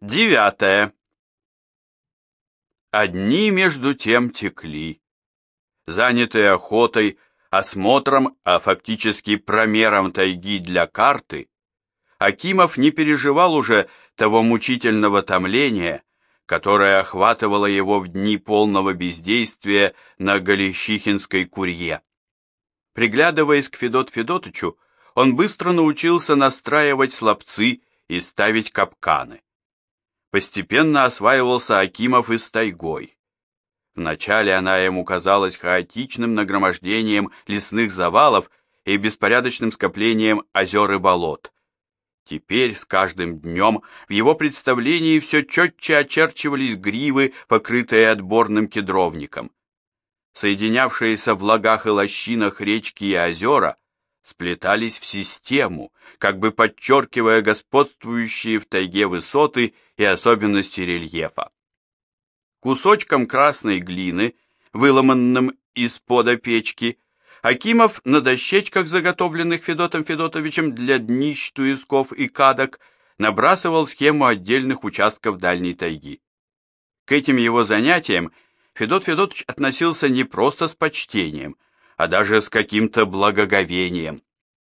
9. Одни между тем текли, занятые охотой, осмотром, а фактически промером тайги для карты. Акимов не переживал уже того мучительного томления, которое охватывало его в дни полного бездействия на Галищихинской курье. Приглядываясь к Федоту Федотычу, он быстро научился настраивать слапцы и ставить капканы. Постепенно осваивался Акимов и с тайгой. Вначале она ему казалась хаотичным нагромождением лесных завалов и беспорядочным скоплением озер и болот. Теперь с каждым днем в его представлении все четче очерчивались гривы, покрытые отборным кедровником. Соединявшиеся в лагах и лощинах речки и озера сплетались в систему, как бы подчеркивая господствующие в тайге высоты и особенности рельефа. Кусочком красной глины, выломанным из-пода печки, Акимов на дощечках, заготовленных Федотом Федотовичем для днищ, туесков и кадок, набрасывал схему отдельных участков дальней тайги. К этим его занятиям Федот Федотович относился не просто с почтением, а даже с каким-то благоговением.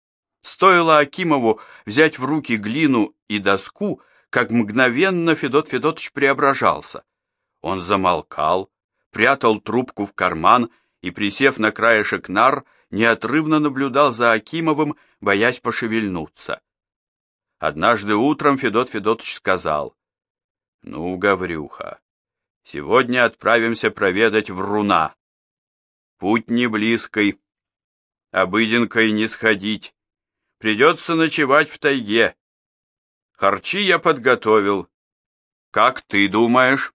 Стоило Акимову взять в руки глину и доску, как мгновенно Федот Федотович преображался. Он замолкал, прятал трубку в карман и, присев на краешек нар, неотрывно наблюдал за Акимовым, боясь пошевельнуться. Однажды утром Федот Федотович сказал: «Ну, Гаврюха, сегодня отправимся проведать Вруна. Путь не близкий, обыденкой не сходить, придется ночевать в тайге. Харчи я подготовил. Как ты думаешь?»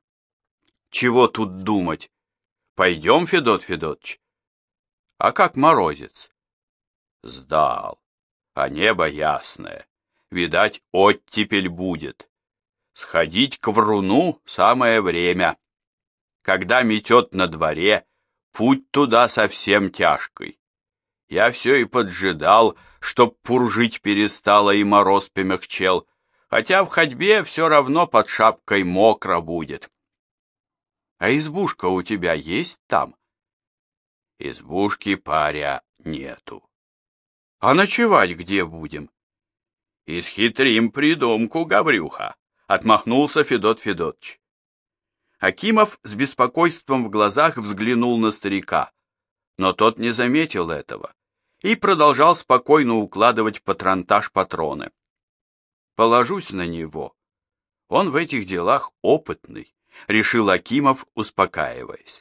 «Чего тут думать? Пойдем, Федот Федотович?» «А как морозец?» «Сдал, а небо ясное. Видать, оттепель будет. Сходить к Вруну самое время. Когда метет на дворе, путь туда совсем тяжкий. Я все и поджидал, чтоб пуржить перестало и мороз помягчел, хотя в ходьбе все равно под шапкой мокро будет». «А избушка у тебя есть там?» «Избушки, паря, нету». «А ночевать где будем?» «Исхитрим придумку, Гаврюха», — отмахнулся Федот Федотович. Акимов с беспокойством в глазах взглянул на старика, но тот не заметил этого и продолжал спокойно укладывать в патронтаж патроны. «Положусь на него. Он в этих делах опытный», — решил Акимов, успокаиваясь.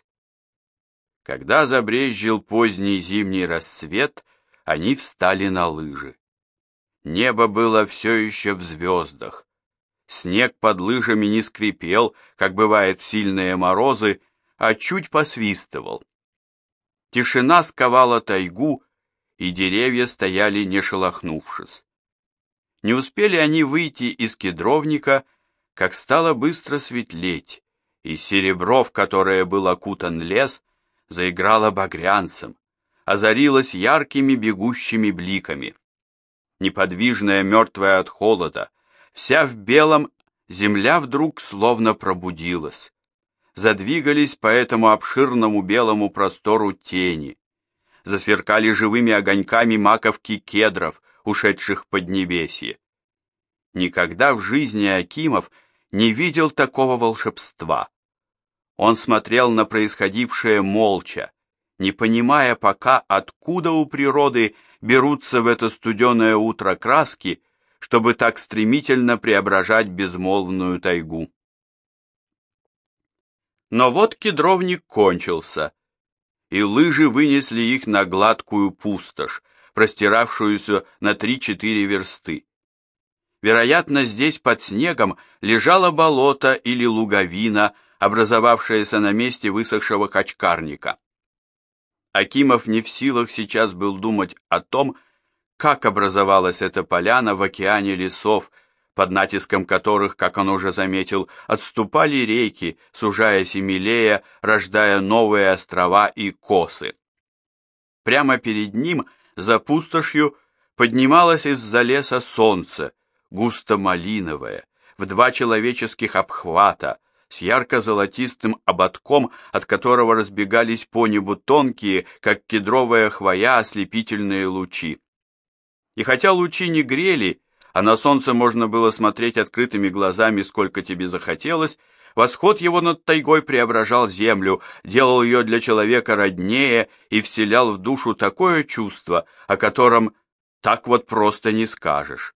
Когда забрезжил поздний зимний рассвет, они встали на лыжи. Небо было все еще в звездах. Снег под лыжами не скрипел, как бывает в сильные морозы, а чуть посвистывал. Тишина сковала тайгу, и деревья стояли не шелохнувшись. Не успели они выйти из кедровника, как стало быстро светлеть, и серебро, в которое был окутан лес, заиграло багрянцем, озарилось яркими бегущими бликами. Неподвижная, мертвая от холода, вся в белом, земля вдруг словно пробудилась. Задвигались по этому обширному белому простору тени. Засверкали живыми огоньками маковки кедров, ушедших в поднебесье. Никогда в жизни Акимов не видел такого волшебства. Он смотрел на происходившее молча, не понимая пока, откуда у природы берутся в это студеное утро краски, чтобы так стремительно преображать безмолвную тайгу. Но вот кедровник кончился, и лыжи вынесли их на гладкую пустошь, простиравшуюся на 3-4 версты. Вероятно, здесь под снегом лежало болото или луговина, образовавшаяся на месте высохшего качкарника. Акимов не в силах сейчас был думать о том, как образовалась эта поляна в океане лесов, под натиском которых, как он уже заметил, отступали реки, сужаясь и мелея, рождая новые острова и косы. Прямо перед ним, за пустошью, поднималось из-за леса солнце, густо малиновое, в 2 человеческих обхвата, с ярко-золотистым ободком, от которого разбегались по небу тонкие, как кедровая хвоя, ослепительные лучи. И хотя лучи не грели, а на солнце можно было смотреть открытыми глазами, сколько тебе захотелось, восход его над тайгой преображал землю, делал ее для человека роднее и вселял в душу такое чувство, о котором так вот просто не скажешь.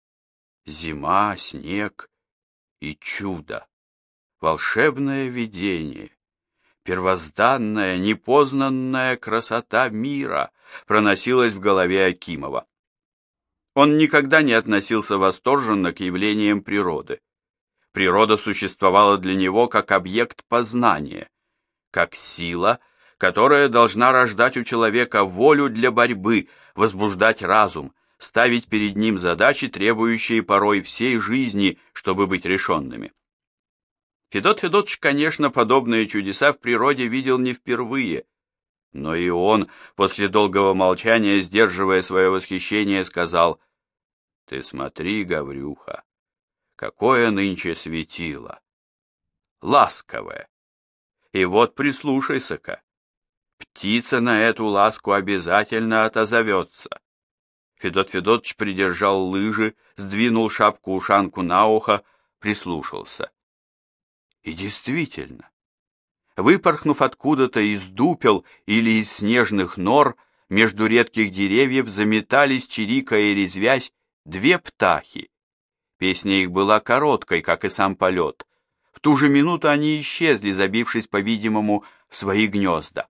Зима, снег и чудо, волшебное видение, первозданная, непознанная красота мира проносилась в голове Акимова. Он никогда не относился восторженно к явлениям природы. Природа существовала для него как объект познания, как сила, которая должна рождать у человека волю для борьбы, возбуждать разум, ставить перед ним задачи, требующие порой всей жизни, чтобы быть решенными. Федот Федотович, конечно, подобные чудеса в природе видел не впервые, но и он, после долгого молчания, сдерживая свое восхищение, сказал: «Ты смотри, Гаврюха, какое нынче светило! Ласковое! И вот прислушайся-ка, птица на эту ласку обязательно отозовется». Федот Федотович придержал лыжи, сдвинул шапку-ушанку на ухо, прислушался. И действительно, выпорхнув откуда-то из дупел или из снежных нор, между редких деревьев заметались, чирикая и резвясь, 2 птахи. Песня их была короткой, как и сам полет. В ту же минуту они исчезли, забившись, по-видимому, в свои гнезда.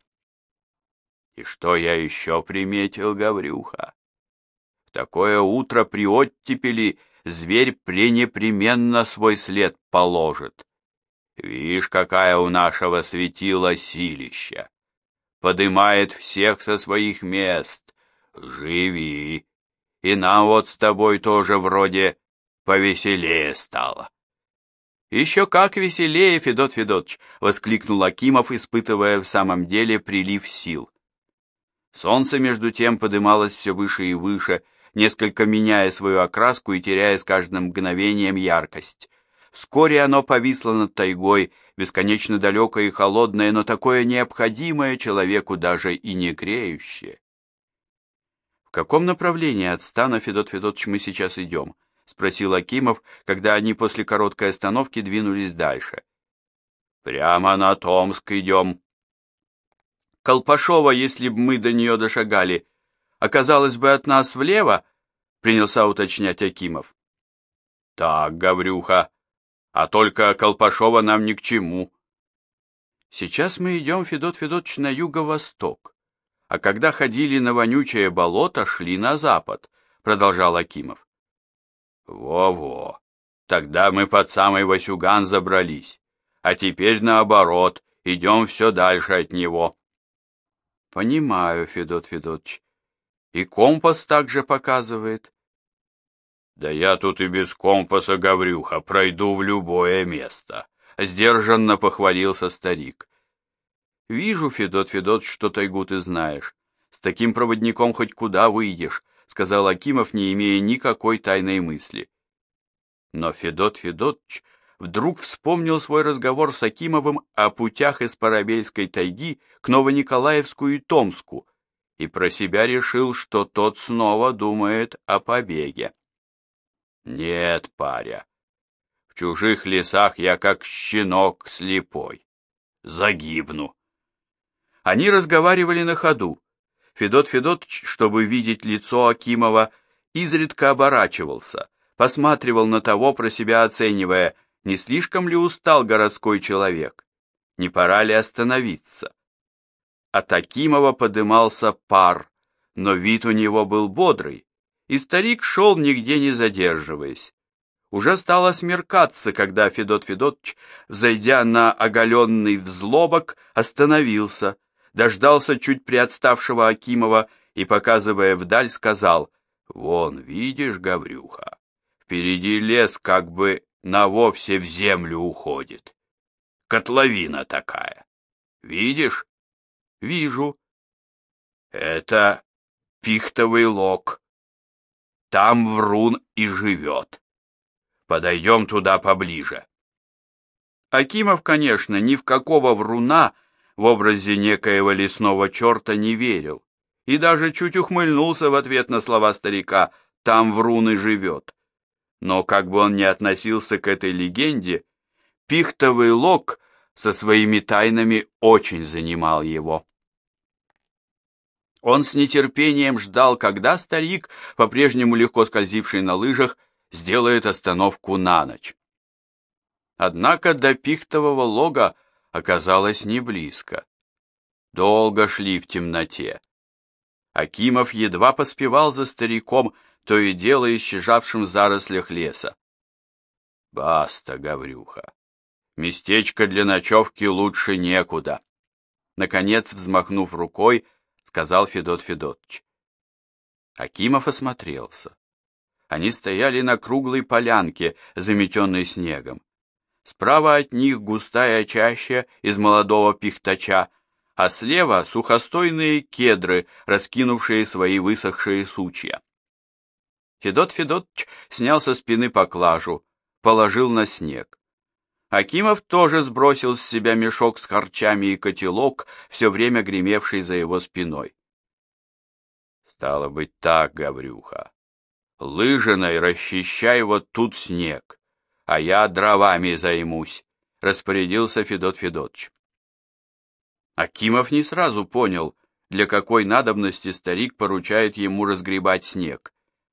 И что я еще приметил, Гаврюха? В такое утро при оттепели зверь пренепременно свой след положит. Вишь, какая у нашего светила силища! Подымает всех со своих мест. Живи! И нам вот с тобой тоже вроде повеселее стало. Еще как веселее, Федот Федотович! — воскликнул Акимов, испытывая в самом деле прилив сил. Солнце, между тем, подымалось все выше и выше, несколько меняя свою окраску и теряя с каждым мгновением яркость. Вскоре оно повисло над тайгой, бесконечно далекое и холодное, но такое необходимое человеку даже и не греющее. «В каком направлении от стана, Федот Федотович, мы сейчас идем?» — спросил Акимов, когда они после короткой остановки двинулись дальше. «Прямо на Томск идем». «Колпашево, если б мы до нее дошагали, оказалось бы от нас влево?» — принялся уточнять Акимов. «Так, Гаврюха, а только Колпашево нам ни к чему». «Сейчас мы идем, Федот Федотович, на юго-восток, а когда ходили на вонючее болото, шли на запад», — продолжал Акимов. «Во-во, тогда мы под самый Васюган забрались, а теперь наоборот, идем все дальше от него». «Понимаю, Федот Федотович. И компас также показывает». «Да я тут и без компаса, Гаврюха, пройду в любое место», — сдержанно похвалился старик. «Вижу, Федот Федотович, что тайгу ты знаешь. С таким проводником хоть куда выйдешь», — сказал Акимов, не имея никакой тайной мысли. Но Федот Федотович вдруг вспомнил свой разговор с Акимовым о путях из Парабельской тайги к Новониколаевску и Томску, и про себя решил, что тот снова думает о побеге. «Нет, паря, в чужих лесах я как щенок слепой. Загибну». Они разговаривали на ходу. Федот Федотович, чтобы видеть лицо Акимова, изредка оборачивался, посматривал на того, про себя оценивая, не слишком ли устал городской человек, не пора ли остановиться. От Акимова подымался пар, но вид у него был бодрый, и старик шел, нигде не задерживаясь. Уже стало смеркаться, когда Федот Федотович, взойдя на оголенный взлобок, остановился, дождался чуть приотставшего Акимова и, показывая вдаль, сказал: «Вон, видишь, Гаврюха, впереди лес как бы навовсе в землю уходит. Котловина такая. Видишь?» «Вижу». «Это пихтовый лог. Там врун и живет. Подойдем туда поближе. Акимов, конечно, ни в какого вруна в образе некоего лесного черта не верил и даже чуть ухмыльнулся в ответ на слова старика «там врун и живет». Но как бы он ни относился к этой легенде, пихтовый лог со своими тайнами очень занимал его. Он с нетерпением ждал, когда старик, по-прежнему легко скользивший на лыжах, сделает остановку на ночь. Однако до пихтового лога оказалось не близко. Долго шли в темноте. Акимов едва поспевал за стариком, то и дело исчезавшим в зарослях леса. «Баста, Гаврюха, местечко для ночевки лучше некуда», наконец, взмахнув рукой, сказал Федот Федотыч. Акимов осмотрелся. Они стояли на круглой полянке, заметенной снегом. Справа от них густая чаща из молодого пихтача, а слева сухостойные кедры, раскинувшие свои высохшие сучья. Федот Федотыч снял со спины поклажу, положил на снег. Акимов тоже сбросил с себя мешок с харчами и котелок, все время гремевший за его спиной. «Стало быть так, Гаврюха, лыжиной расчищай вот тут снег, а я дровами займусь», — распорядился Федот Федотыч. Акимов не сразу понял, для какой надобности старик поручает ему разгребать снег.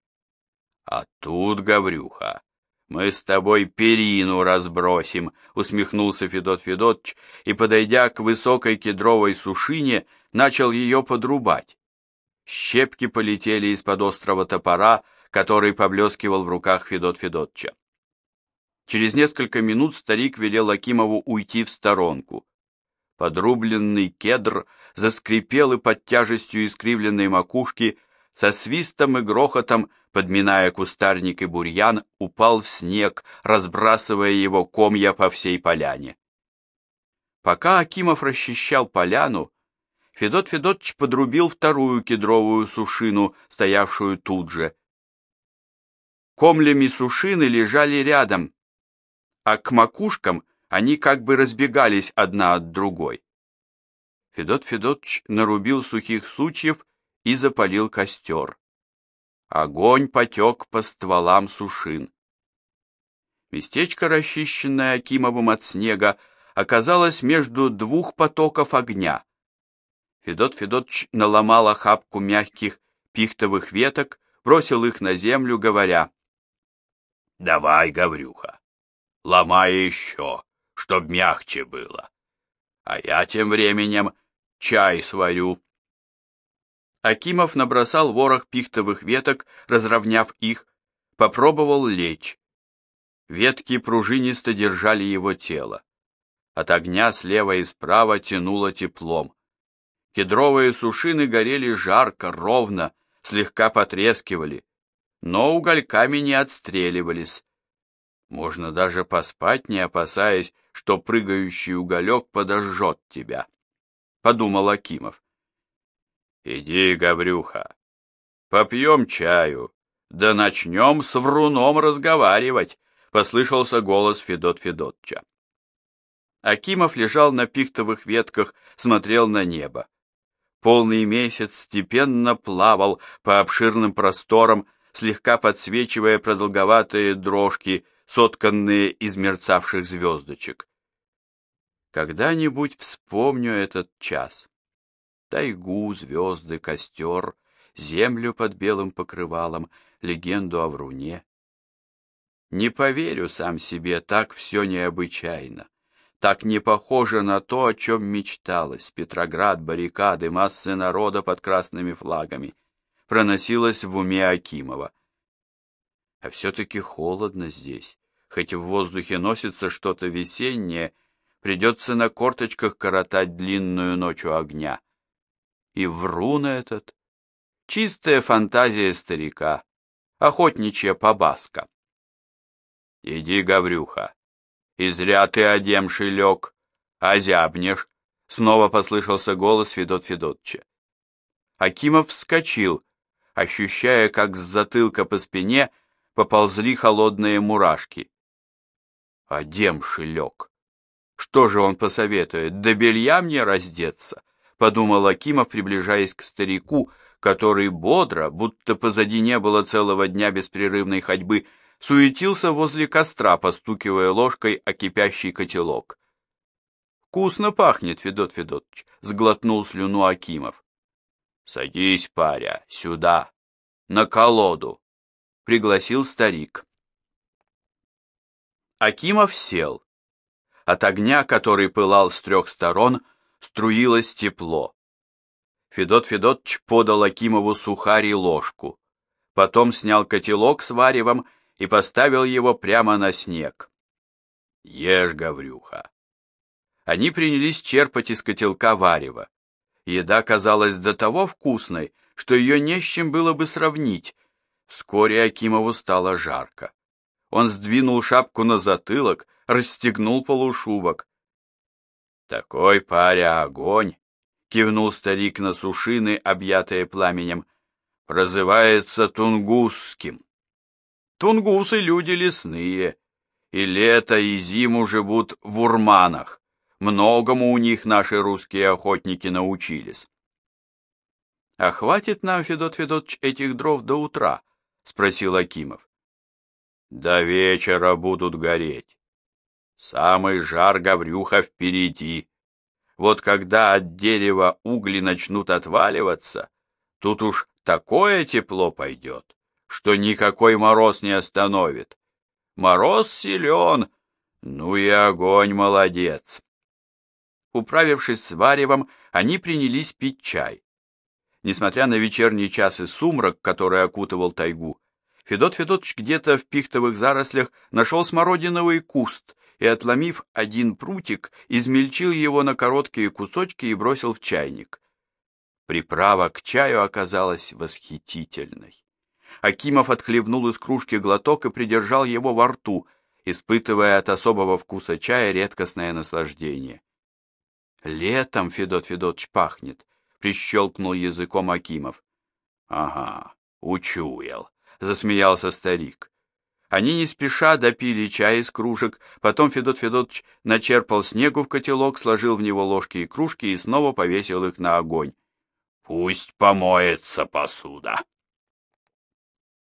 «А тут, Гаврюха, мы с тобой перину разбросим», — усмехнулся Федот Федотыч и, подойдя к высокой кедровой сушине, начал ее подрубать. Щепки полетели из-под острого топора, который поблескивал в руках Федот Федотыча. Через несколько минут старик велел Акимову уйти в сторонку. Подрубленный кедр заскрипел и под тяжестью искривленной макушки со свистом и грохотом, подминая кустарник и бурьян, упал в снег, разбрасывая его комья по всей поляне. Пока Акимов расчищал поляну, Федот Федотыч подрубил вторую кедровую сушину, стоявшую тут же. Комлями сушины лежали рядом, а к макушкам они как бы разбегались одна от другой. Федот Федотыч нарубил сухих сучьев и запалил костер. Огонь потек по стволам сушин. Местечко, расчищенное Акимовым от снега, оказалось между двух потоков огня. Федот Федотыч наломал охапку мягких пихтовых веток, бросил их на землю, говоря: «Давай, Гаврюха, ломай еще, чтоб мягче было, а я тем временем чай сварю». Акимов набросал ворох пихтовых веток, разровняв их, попробовал лечь. Ветки пружинисто держали его тело. От огня слева и справа тянуло теплом. Кедровые сушины горели жарко, ровно, слегка потрескивали, но угольками не отстреливались. Можно даже поспать, не опасаясь, что прыгающий уголек подожжет тебя, — подумал Акимов. «Иди, Гаврюха, попьем чаю, да начнем с вруном разговаривать», — послышался голос Федот Федотыча. Акимов лежал на пихтовых ветках, смотрел на небо. Полный месяц степенно плавал по обширным просторам, слегка подсвечивая продолговатые дрожки, сотканные из мерцавших звездочек. Когда-нибудь вспомню этот час. Тайгу, звезды, костер, землю под белым покрывалом, легенду о вруне. Не поверю сам себе, так все необычайно, так не похоже на то, о чем мечталось. Петроград, баррикады, массы народа под красными флагами. Проносилось в уме Акимова. А все-таки холодно здесь, хоть в воздухе носится что-то весеннее, придется на корточках коротать длинную ночь у огня. И врун этот — чистая фантазия старика, охотничья побаска. «Иди, Гаврюха, и зря ты одемший лег, озябнешь», — снова послышался голос Федот Федотыча. Акимов вскочил, ощущая, как с затылка по спине поползли холодные мурашки. А демши лег. Что же он посоветует, до белья мне раздеться? Подумал Акимов, приближаясь к старику, который бодро, будто позади не было целого дня беспрерывной ходьбы, суетился возле костра, постукивая ложкой о кипящий котелок. «Вкусно пахнет, Федот Федотович», — сглотнул слюну Акимов. «Садись, паря, сюда, на колоду», — пригласил старик. Акимов сел. От огня, который пылал с 3 сторон, струилось тепло. Федот Федотович подал Акимову сухарь и ложку. Потом снял котелок с варевом и поставил его прямо на снег. «Ешь, Гаврюха». Они принялись черпать из котелка варево. Еда казалась до того вкусной, что ее не с чем было бы сравнить. Вскоре Акимову стало жарко. Он сдвинул шапку на затылок, расстегнул полушубок. «Такой, паря, огонь!» — кивнул старик на сушины, объятые пламенем. «Прозывается тунгусским. Тунгусы — люди лесные, и лето, и зиму живут в урманах. Многому у них наши русские охотники научились». «А хватит нам, Федот Федотович, этих дров до утра?» — спросил Акимов. «До вечера будут гореть. Самый жар, Гаврюха, впереди. Вот когда от дерева угли начнут отваливаться, тут уж такое тепло пойдет, что никакой мороз не остановит. Мороз силен, ну и огонь молодец». Управившись с варевом, они принялись пить чай. Несмотря на вечерний час и сумрак, который окутывал тайгу, Федот Федотович где-то в пихтовых зарослях нашел смородиновый куст и, отломив один прутик, измельчил его на короткие кусочки и бросил в чайник. Приправа к чаю оказалась восхитительной. Акимов отхлебнул из кружки глоток и придержал его во рту, испытывая от особого вкуса чая редкостное наслаждение. «Летом, Федот Федотович, пахнет», — прищелкнул языком Акимов. «Ага, учуял», — засмеялся старик. Они не спеша допили чай из кружек, потом Федот Федотович начерпал снегу в котелок, сложил в него ложки и кружки и снова повесил их на огонь. «Пусть помоется посуда».